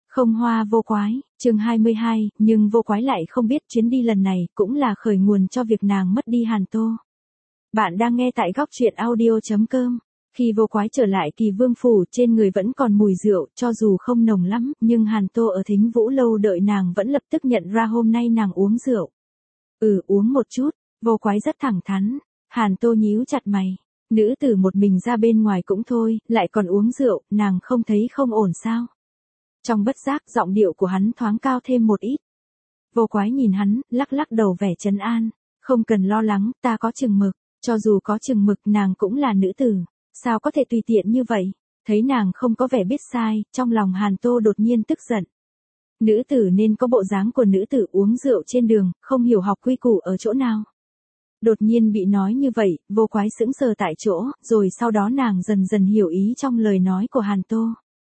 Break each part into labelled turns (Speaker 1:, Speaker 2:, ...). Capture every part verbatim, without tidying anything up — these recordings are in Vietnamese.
Speaker 1: Không hoa vô quái, chương hai mươi hai, nhưng vô quái lại không biết chuyến đi lần này cũng là khởi nguồn cho việc nàng mất đi Hàn Tô. Bạn đang nghe tại góc truyện audio.com. Khi vô quái trở lại Kỳ Vương phủ, trên người vẫn còn mùi rượu, cho dù không nồng lắm, nhưng Hàn Tô ở Thính Vũ lâu đợi nàng vẫn lập tức nhận ra hôm nay nàng uống rượu. Ừ, uống một chút, vô quái rất thẳng thắn. Hàn Tô nhíu chặt mày. Nữ tử một mình ra bên ngoài cũng thôi, lại còn uống rượu, nàng không thấy không ổn sao? Trong bất giác, giọng điệu của hắn thoáng cao thêm một ít. Vô quái nhìn hắn, lắc lắc đầu vẻ trấn an. Không cần lo lắng, ta có chừng mực. Cho dù có chừng mực, nàng cũng là nữ tử. Sao có thể tùy tiện như vậy? Thấy nàng không có vẻ biết sai, trong lòng Hàn Tô đột nhiên tức giận. Nữ tử nên có bộ dáng của nữ tử uống rượu trên đường, không hiểu học quy củ ở chỗ nào. Đột nhiên bị nói như vậy, vô quái sững sờ tại chỗ, rồi sau đó nàng dần dần hiểu ý trong lời nói của Hàn Tô.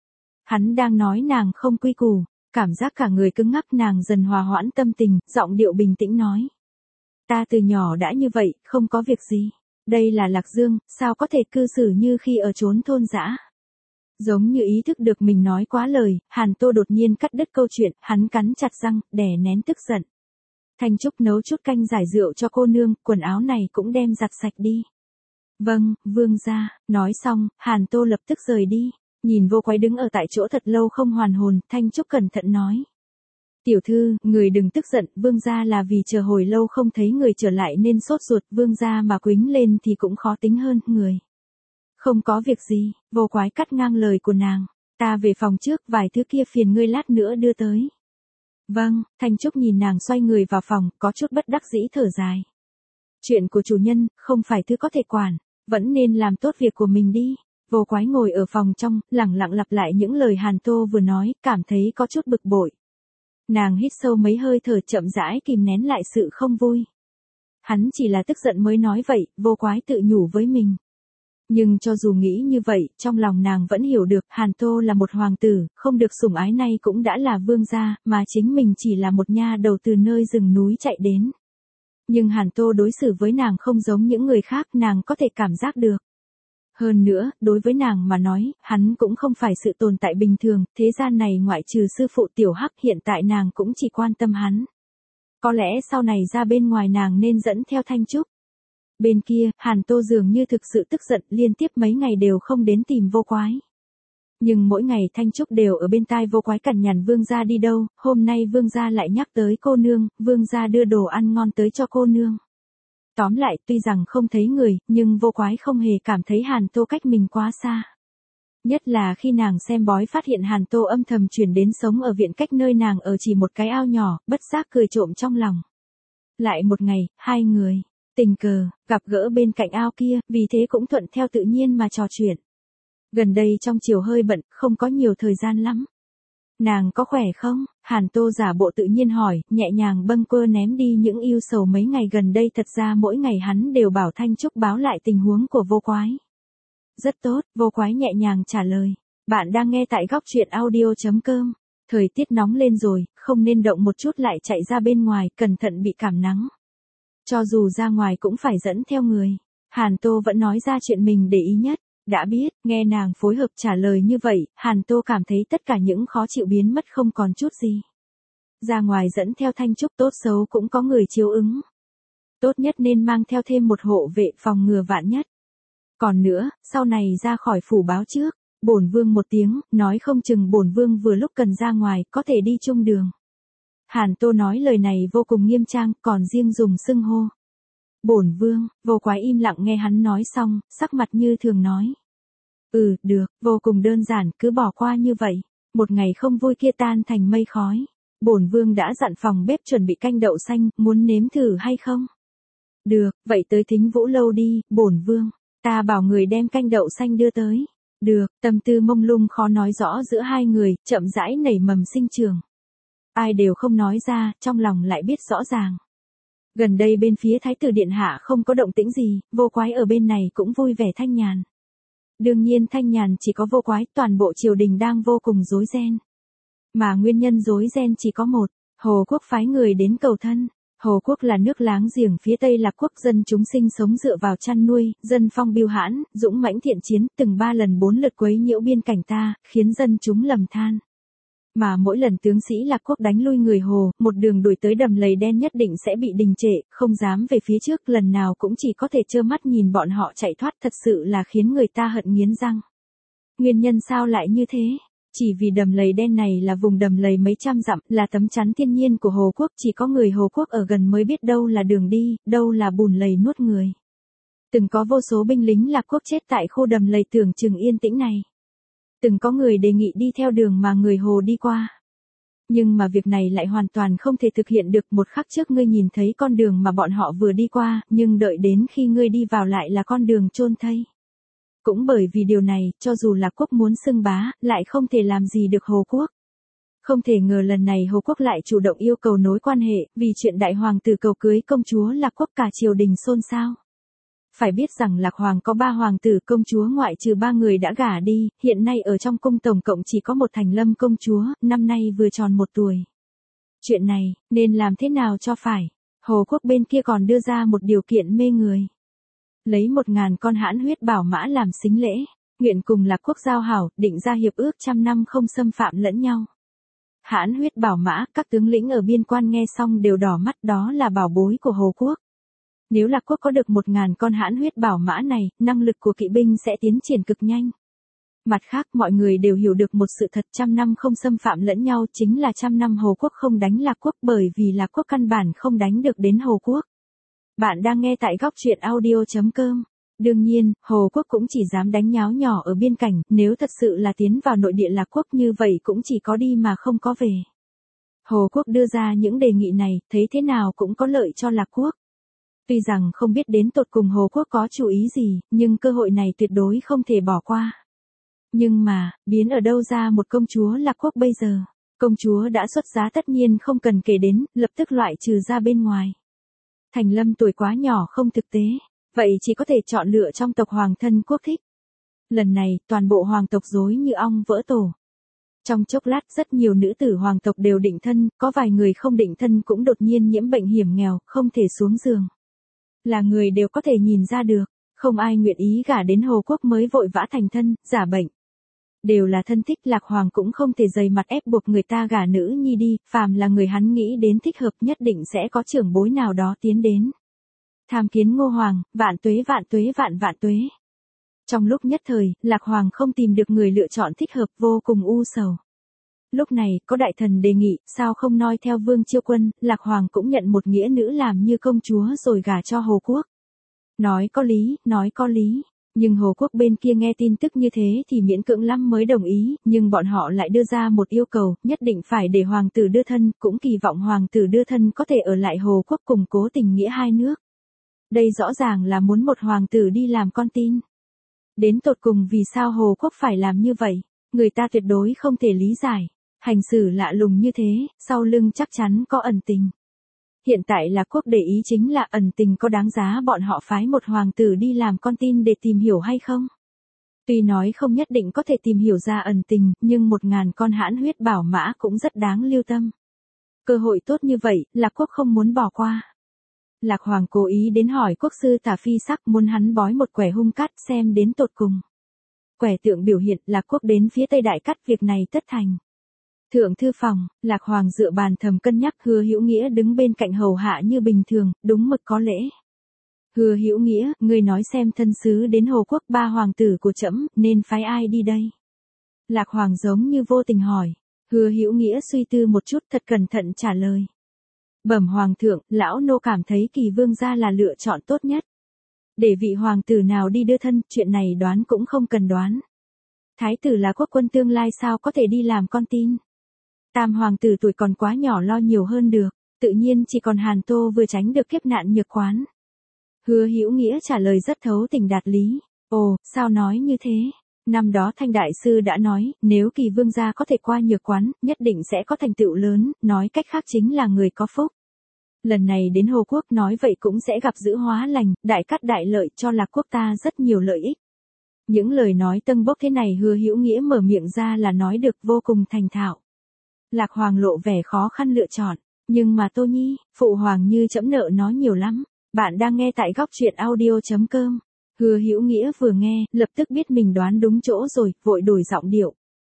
Speaker 1: Hắn đang nói nàng không quy củ, cảm giác cả người cứng ngắc, nàng dần hòa hoãn tâm tình, giọng điệu bình tĩnh nói. Ta từ nhỏ đã như vậy, không có việc gì. Đây là Lạc Dương, sao có thể cư xử như khi ở chốn thôn dã. Giống như ý thức được mình nói quá lời, Hàn Tô đột nhiên cắt đứt câu chuyện, hắn cắn chặt răng, đè nén tức giận. Thanh Trúc nấu chút canh giải rượu cho cô nương, quần áo này cũng đem giặt sạch đi. Vâng, vương gia. Nói xong, Hàn Tô lập tức rời đi. Nhìn vô quái đứng ở tại chỗ thật lâu không hoàn hồn, Thanh Trúc cẩn thận nói. Tiểu thư, người đừng tức giận, vương gia là vì chờ hồi lâu không thấy người trở lại nên sốt ruột, vương gia mà quính lên thì cũng khó tính hơn, người. Không có việc gì, vô quái cắt ngang lời của nàng. Ta về phòng trước, vài thứ kia phiền ngươi lát nữa đưa tới. Vâng, Thanh Trúc nhìn nàng xoay người vào phòng, có chút bất đắc dĩ thở dài. Chuyện của chủ nhân, không phải thứ có thể quản, vẫn nên làm tốt việc của mình đi. Vô quái ngồi ở phòng trong, lẳng lặng lặp lại những lời Hàn Tô vừa nói, cảm thấy có chút bực bội. Nàng hít sâu mấy hơi thở, chậm rãi kìm nén lại sự không vui. Hắn chỉ là tức giận mới nói vậy, vô quái tự nhủ với mình. Nhưng cho dù nghĩ như vậy, trong lòng nàng vẫn hiểu được, Hàn Tô là một hoàng tử, không được sủng ái nay cũng đã là vương gia, mà chính mình chỉ là một nha đầu từ nơi rừng núi chạy đến. Nhưng Hàn Tô đối xử với nàng không giống những người khác, nàng có thể cảm giác được. Hơn nữa, đối với nàng mà nói, hắn cũng không phải sự tồn tại bình thường, thế gian này ngoại trừ sư phụ Tiểu Hắc, hiện tại nàng cũng chỉ quan tâm hắn. Có lẽ sau này ra bên ngoài nàng nên dẫn theo Thanh Trúc. Bên kia, Hàn Tô dường như thực sự tức giận, liên tiếp mấy ngày đều không đến tìm vô quái. Nhưng mỗi ngày Thanh Trúc đều ở bên tai vô quái cằn nhằn vương gia đi đâu, hôm nay vương gia lại nhắc tới cô nương, vương gia đưa đồ ăn ngon tới cho cô nương. Tóm lại, tuy rằng không thấy người, nhưng vô quái không hề cảm thấy Hàn Tô cách mình quá xa. Nhất là khi nàng xem bói phát hiện Hàn Tô âm thầm chuyển đến sống ở viện cách nơi nàng ở chỉ một cái ao nhỏ, bất giác cười trộm trong lòng. Lại một ngày, hai người, tình cờ, gặp gỡ bên cạnh ao kia, vì thế cũng thuận theo tự nhiên mà trò chuyện. Gần đây trong chiều hơi bận, không có nhiều thời gian lắm. Nàng có khỏe không? Hàn Tô giả bộ tự nhiên hỏi, nhẹ nhàng bâng quơ ném đi những ưu sầu mấy ngày gần đây, thật ra mỗi ngày hắn đều bảo Thanh Trúc báo lại tình huống của vô quái. Rất tốt, vô quái nhẹ nhàng trả lời. Bạn đang nghe tại góc truyện audio.com. Thời tiết nóng lên rồi, không nên động một chút lại chạy ra bên ngoài, cẩn thận bị cảm nắng. Cho dù ra ngoài cũng phải dẫn theo người. Hàn Tô vẫn nói ra chuyện mình để ý nhất. Đã biết, nghe nàng phối hợp trả lời như vậy, Hàn Tô cảm thấy tất cả những khó chịu biến mất không còn chút gì. Ra ngoài dẫn theo Thanh Trúc tốt xấu cũng có người chiếu ứng. Tốt nhất nên mang theo thêm một hộ vệ phòng ngừa vạn nhất. Còn nữa, sau này ra khỏi phủ báo trước, bổn vương một tiếng, nói không chừng bổn vương vừa lúc cần ra ngoài, có thể đi chung đường. Hàn Tô nói lời này vô cùng nghiêm trang, còn riêng dùng xưng hô. Bổn vương, vô quái im lặng nghe hắn nói xong, sắc mặt như thường nói. Ừ, được, vô cùng đơn giản, cứ bỏ qua như vậy. Một ngày không vui kia tan thành mây khói. Bổn vương đã dặn phòng bếp chuẩn bị canh đậu xanh, muốn nếm thử hay không? Được, vậy tới Thính Vũ lâu đi, bổn vương. Ta bảo người đem canh đậu xanh đưa tới. Được, tâm tư mông lung khó nói rõ giữa hai người, chậm rãi nảy mầm sinh trường. Ai đều không nói ra, trong lòng lại biết rõ ràng. Gần đây bên phía Thái tử Điện Hạ không có động tĩnh gì, vô quái ở bên này cũng vui vẻ thanh nhàn. Đương nhiên thanh nhàn chỉ có vô quái, toàn bộ triều đình đang vô cùng rối ren. Mà nguyên nhân rối ren chỉ có một, Hồ Quốc phái người đến cầu thân. Hồ Quốc là nước láng giềng phía Tây Lạc Quốc, dân chúng sinh sống dựa vào chăn nuôi, dân phong biêu hãn, dũng mãnh thiện chiến, từng ba lần bốn lượt quấy nhiễu biên cảnh ta, khiến dân chúng lầm than. Mà mỗi lần tướng sĩ Lạc Quốc đánh lui người Hồ, một đường đuổi tới đầm lầy đen nhất định sẽ bị đình trệ, không dám về phía trước, lần nào cũng chỉ có thể trơ mắt nhìn bọn họ chạy thoát, thật sự là khiến người ta hận nghiến răng. Nguyên nhân sao lại như thế? Chỉ vì đầm lầy đen này là vùng đầm lầy mấy trăm dặm, là tấm chắn thiên nhiên của Hồ Quốc, chỉ có người Hồ Quốc ở gần mới biết đâu là đường đi, đâu là bùn lầy nuốt người. Từng có vô số binh lính Lạc Quốc chết tại khu đầm lầy tưởng chừng yên tĩnh này. Từng có người đề nghị đi theo đường mà người Hồ đi qua. Nhưng mà việc này lại hoàn toàn không thể thực hiện được, một khắc trước ngươi nhìn thấy con đường mà bọn họ vừa đi qua, nhưng đợi đến khi ngươi đi vào lại là con đường chôn thây. Cũng bởi vì điều này, cho dù Lạc Quốc muốn xưng bá, lại không thể làm gì được Hồ Quốc. Không thể ngờ lần này Hồ Quốc lại chủ động yêu cầu nối quan hệ, vì chuyện đại hoàng tử cầu cưới công chúa Lạc Quốc cả triều đình xôn xao. Phải biết rằng Lạc Hoàng có ba hoàng tử công chúa ngoại trừ ba người đã gả đi, hiện nay ở trong cung tổng cộng chỉ có một Thành Lâm công chúa, năm nay vừa tròn một tuổi. Chuyện này, nên làm thế nào cho phải? Hồ Quốc bên kia còn đưa ra một điều kiện mê người. Lấy một ngàn con hãn huyết bảo mã làm sính lễ, nguyện cùng Lạc Quốc giao hảo, định ra hiệp ước trăm năm không xâm phạm lẫn nhau. Hãn huyết bảo mã, các tướng lĩnh ở biên quan nghe xong đều đỏ mắt, đó là bảo bối của Hồ Quốc. Nếu Lạc Quốc có được một ngàn con hãn huyết bảo mã này, năng lực của kỵ binh sẽ tiến triển cực nhanh. Mặt khác, mọi người đều hiểu được một sự thật, trăm năm không xâm phạm lẫn nhau chính là trăm năm Hồ Quốc không đánh Lạc Quốc, bởi vì Lạc Quốc căn bản không đánh được đến Hồ Quốc. Bạn đang nghe tại góc truyện audio chấm com. Đương nhiên, Hồ Quốc cũng chỉ dám đánh nháo nhỏ ở biên cảnh, nếu thật sự là tiến vào nội địa Lạc Quốc như vậy cũng chỉ có đi mà không có về. Hồ Quốc đưa ra những đề nghị này, thấy thế nào cũng có lợi cho Lạc Quốc. Tuy rằng không biết đến tột cùng Hồ Quốc có chủ ý gì, nhưng cơ hội này tuyệt đối không thể bỏ qua. Nhưng mà, biến ở đâu ra một công chúa Lạc Quốc bây giờ? Công chúa đã xuất giá tất nhiên không cần kể đến, lập tức loại trừ ra bên ngoài. Thành Lâm tuổi quá nhỏ không thực tế, vậy chỉ có thể chọn lựa trong tộc hoàng thân quốc thích. Lần này, toàn bộ hoàng tộc rối như ong vỡ tổ. Trong chốc lát rất nhiều nữ tử hoàng tộc đều định thân, có vài người không định thân cũng đột nhiên nhiễm bệnh hiểm nghèo, không thể xuống giường. Là người đều có thể nhìn ra được, không ai nguyện ý gả đến Hồ Quốc mới vội vã thành thân, giả bệnh. Đều là thân thích, Lạc Hoàng cũng không thể dày mặt ép buộc người ta gả nữ nhi đi, phàm là người hắn nghĩ đến thích hợp nhất định sẽ có trưởng bối nào đó tiến đến. Tham kiến Ngô Hoàng, vạn tuế vạn tuế vạn vạn tuế. Trong lúc nhất thời, Lạc Hoàng không tìm được người lựa chọn thích hợp, vô cùng u sầu. Lúc này, có đại thần đề nghị, sao không noi theo Vương Chiêu Quân, Lạc Hoàng cũng nhận một nghĩa nữ làm như công chúa rồi gả cho Hồ Quốc. Nói có lý, nói có lý. Nhưng Hồ Quốc bên kia nghe tin tức như thế thì miễn cưỡng lắm mới đồng ý, nhưng bọn họ lại đưa ra một yêu cầu, nhất định phải để hoàng tử đưa thân, cũng kỳ vọng hoàng tử đưa thân có thể ở lại Hồ Quốc củng cố tình nghĩa hai nước. Đây rõ ràng là muốn một hoàng tử đi làm con tin. Đến tột cùng vì sao Hồ Quốc phải làm như vậy, người ta tuyệt đối không thể lý giải. Hành xử lạ lùng như thế, sau lưng chắc chắn có ẩn tình. Hiện tại Lạc Quốc để ý chính là ẩn tình có đáng giá bọn họ phái một hoàng tử đi làm con tin để tìm hiểu hay không. Tuy nói không nhất định có thể tìm hiểu ra ẩn tình, nhưng một ngàn con hãn huyết bảo mã cũng rất đáng lưu tâm. Cơ hội tốt như vậy, Lạc Quốc không muốn bỏ qua. Lạc Hoàng cố ý đến hỏi quốc sư Tả Phi Sắc muốn hắn bói một quẻ hung cát xem đến tột cùng. Quẻ tượng biểu hiện Lạc Quốc đến phía Tây Đại Cắt, việc này tất thành. Thượng thư phòng, Lạc Hoàng dựa bàn thầm cân nhắc, Hứa Hữu Nghĩa đứng bên cạnh hầu hạ như bình thường, đúng mực có lễ. Hứa Hữu Nghĩa, ngươi nói xem thân sứ đến Hồ Quốc, ba hoàng tử của trẫm nên phái ai đi đây? Lạc Hoàng giống như vô tình hỏi. Hứa Hữu Nghĩa suy tư một chút, thật cẩn thận trả lời. Bẩm hoàng thượng, lão nô cảm thấy Kỳ vương gia là lựa chọn tốt nhất. Để vị hoàng tử nào đi đưa thân, chuyện này đoán cũng không cần đoán. Thái tử là quốc quân tương lai sao có thể đi làm con tin? Tam hoàng tử tuổi còn quá nhỏ lo nhiều hơn được, tự nhiên chỉ còn Hàn Tô vừa tránh được kiếp nạn Nhược Quán. Hứa Hữu Nghĩa trả lời rất thấu tình đạt lý. Ồ, sao nói như thế? Năm đó Thanh Đại Sư đã nói, nếu Kỳ vương gia có thể qua Nhược Quán, nhất định sẽ có thành tựu lớn, nói cách khác chính là người có phúc. Lần này đến Hồ Quốc nói vậy cũng sẽ gặp dữ hóa lành, đại cát đại lợi cho Lạc Quốc ta rất nhiều lợi ích. Những lời nói tâng bốc thế này Hứa Hữu Nghĩa mở miệng ra là nói được vô cùng thành thạo. Lạc Hoàng lộ vẻ khó khăn lựa chọn, nhưng mà Tô Nhi, phụ hoàng như trẫm nợ nó nhiều lắm. Bạn đang nghe tại góc truyện audio chấm com. Hứa Hữu Nghĩa vừa nghe, lập tức biết mình đoán đúng chỗ rồi, vội đổi giọng điệu.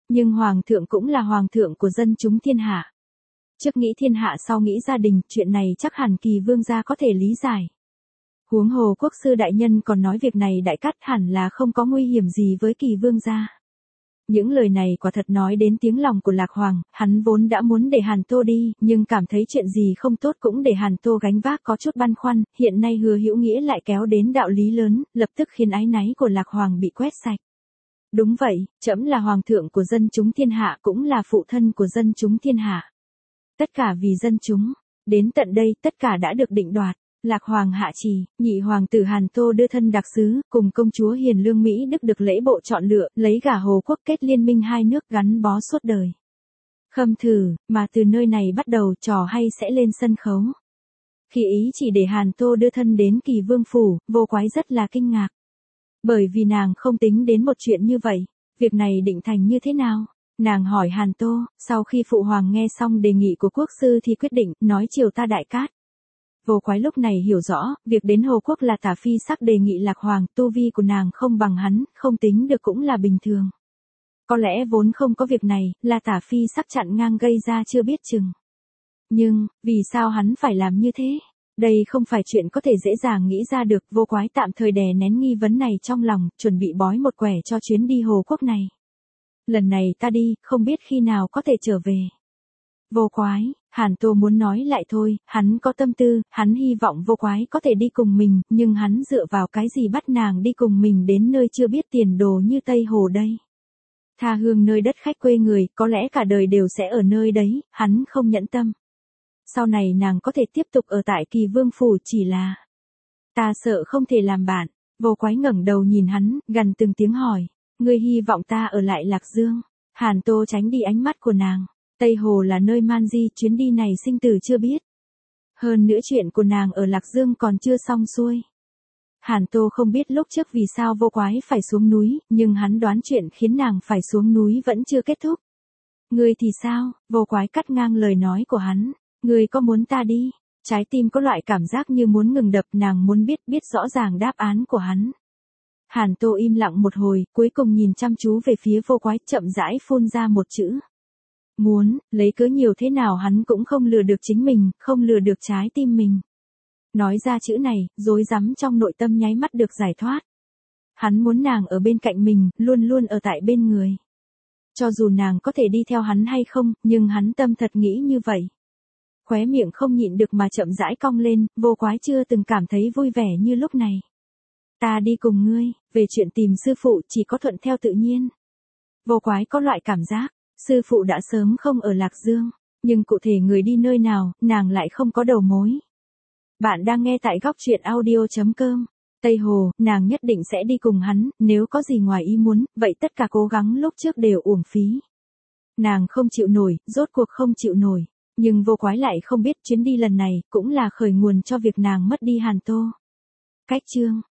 Speaker 1: Nhưng hoàng thượng cũng là hoàng thượng của dân chúng thiên hạ. Trước nghĩ thiên hạ sau nghĩ gia đình, chuyện này chắc hẳn Kỳ vương gia có thể lý giải. Huống hồ quốc sư đại nhân còn nói việc này đại cát hẳn là không có nguy hiểm gì với Kỳ vương gia. Những lời này quả thật nói đến tiếng lòng của Lạc Hoàng, hắn vốn đã muốn để Hàn Tô đi, nhưng cảm thấy chuyện gì không tốt cũng để Hàn Tô gánh vác có chút băn khoăn, hiện nay Hứa Hữu Nghĩa lại kéo đến đạo lý lớn, lập tức khiến áy náy của Lạc Hoàng bị quét sạch. Đúng vậy, trẫm là hoàng thượng của dân chúng thiên hạ cũng là phụ thân của dân chúng thiên hạ. Tất cả vì dân chúng, đến tận đây tất cả đã được định đoạt. Lạc Hoàng hạ trì, nhị hoàng tử Hàn Tô đưa thân đặc sứ, cùng công chúa Hiền Lương Mỹ Đức được lễ bộ chọn lựa, lấy gả Hồ Quốc kết liên minh hai nước gắn bó suốt đời. Khâm thử, mà từ nơi này bắt đầu trò hay sẽ lên sân khấu. Khi ý chỉ để Hàn Tô đưa thân đến Kỳ vương phủ, Vô Quái rất là kinh ngạc. Bởi vì nàng không tính đến một chuyện như vậy, việc này định thành như thế nào? Nàng hỏi Hàn Tô, sau khi phụ hoàng nghe xong đề nghị của quốc sư thì quyết định, nói chiều ta đại cát. Vô Quái lúc này hiểu rõ, việc đến Hồ Quốc là Tả Phi Sắc đề nghị Lạc Hoàng, tu vi của nàng không bằng hắn, không tính được cũng là bình thường. Có lẽ vốn không có việc này, là Tả Phi Sắc chặn ngang gây ra chưa biết chừng. Nhưng, vì sao hắn phải làm như thế? Đây không phải chuyện có thể dễ dàng nghĩ ra được, Vô Quái tạm thời đè nén nghi vấn này trong lòng, chuẩn bị bói một quẻ cho chuyến đi Hồ Quốc này. Lần này ta đi, không biết khi nào có thể trở về. Vô Quái, Hàn Tô muốn nói lại thôi, hắn có tâm tư, hắn hy vọng Vô Quái có thể đi cùng mình, nhưng hắn dựa vào cái gì bắt nàng đi cùng mình đến nơi chưa biết tiền đồ như Tây Hồ đây. Tha hương nơi đất khách quê người, có lẽ cả đời đều sẽ ở nơi đấy, hắn không nhẫn tâm. Sau này nàng có thể tiếp tục ở tại Kỳ vương phủ chỉ là... Ta sợ không thể làm bạn. Vô Quái ngẩng đầu nhìn hắn, gần từng tiếng hỏi. Ngươi hy vọng ta ở lại Lạc Dương. Hàn Tô tránh đi ánh mắt của nàng. Tây Hồ là nơi man di, chuyến đi này sinh tử chưa biết. Hơn nữa chuyện của nàng ở Lạc Dương còn chưa xong xuôi. Hàn Tô không biết lúc trước vì sao Vô Quái phải xuống núi, nhưng hắn đoán chuyện khiến nàng phải xuống núi vẫn chưa kết thúc. Ngươi thì sao? Vô Quái cắt ngang lời nói của hắn. Ngươi có muốn ta đi? Trái tim có loại cảm giác như muốn ngừng đập, nàng muốn biết biết rõ ràng đáp án của hắn. Hàn Tô im lặng một hồi, cuối cùng nhìn chăm chú về phía Vô Quái, chậm rãi phun ra một chữ. Muốn, lấy cớ nhiều thế nào hắn cũng không lừa được chính mình, không lừa được trái tim mình. Nói ra chữ này, rối rắm trong nội tâm nháy mắt được giải thoát. Hắn muốn nàng ở bên cạnh mình, luôn luôn ở tại bên người. Cho dù nàng có thể đi theo hắn hay không, nhưng hắn tâm thật nghĩ như vậy. Khóe miệng không nhịn được mà chậm rãi cong lên, Vô Quái chưa từng cảm thấy vui vẻ như lúc này. Ta đi cùng ngươi, về chuyện tìm sư phụ chỉ có thuận theo tự nhiên. Vô Quái có loại cảm giác, sư phụ đã sớm không ở Lạc Dương, nhưng cụ thể người đi nơi nào, nàng lại không có đầu mối. Bạn đang nghe tại góc truyện audio chấm com. Tây Hồ, nàng nhất định sẽ đi cùng hắn, nếu có gì ngoài ý muốn, vậy tất cả cố gắng lúc trước đều uổng phí. Nàng không chịu nổi, rốt cuộc không chịu nổi. Nhưng Vô Quái lại không biết chuyến đi lần này cũng là khởi nguồn cho việc nàng mất đi Hàn Tô. Cách chương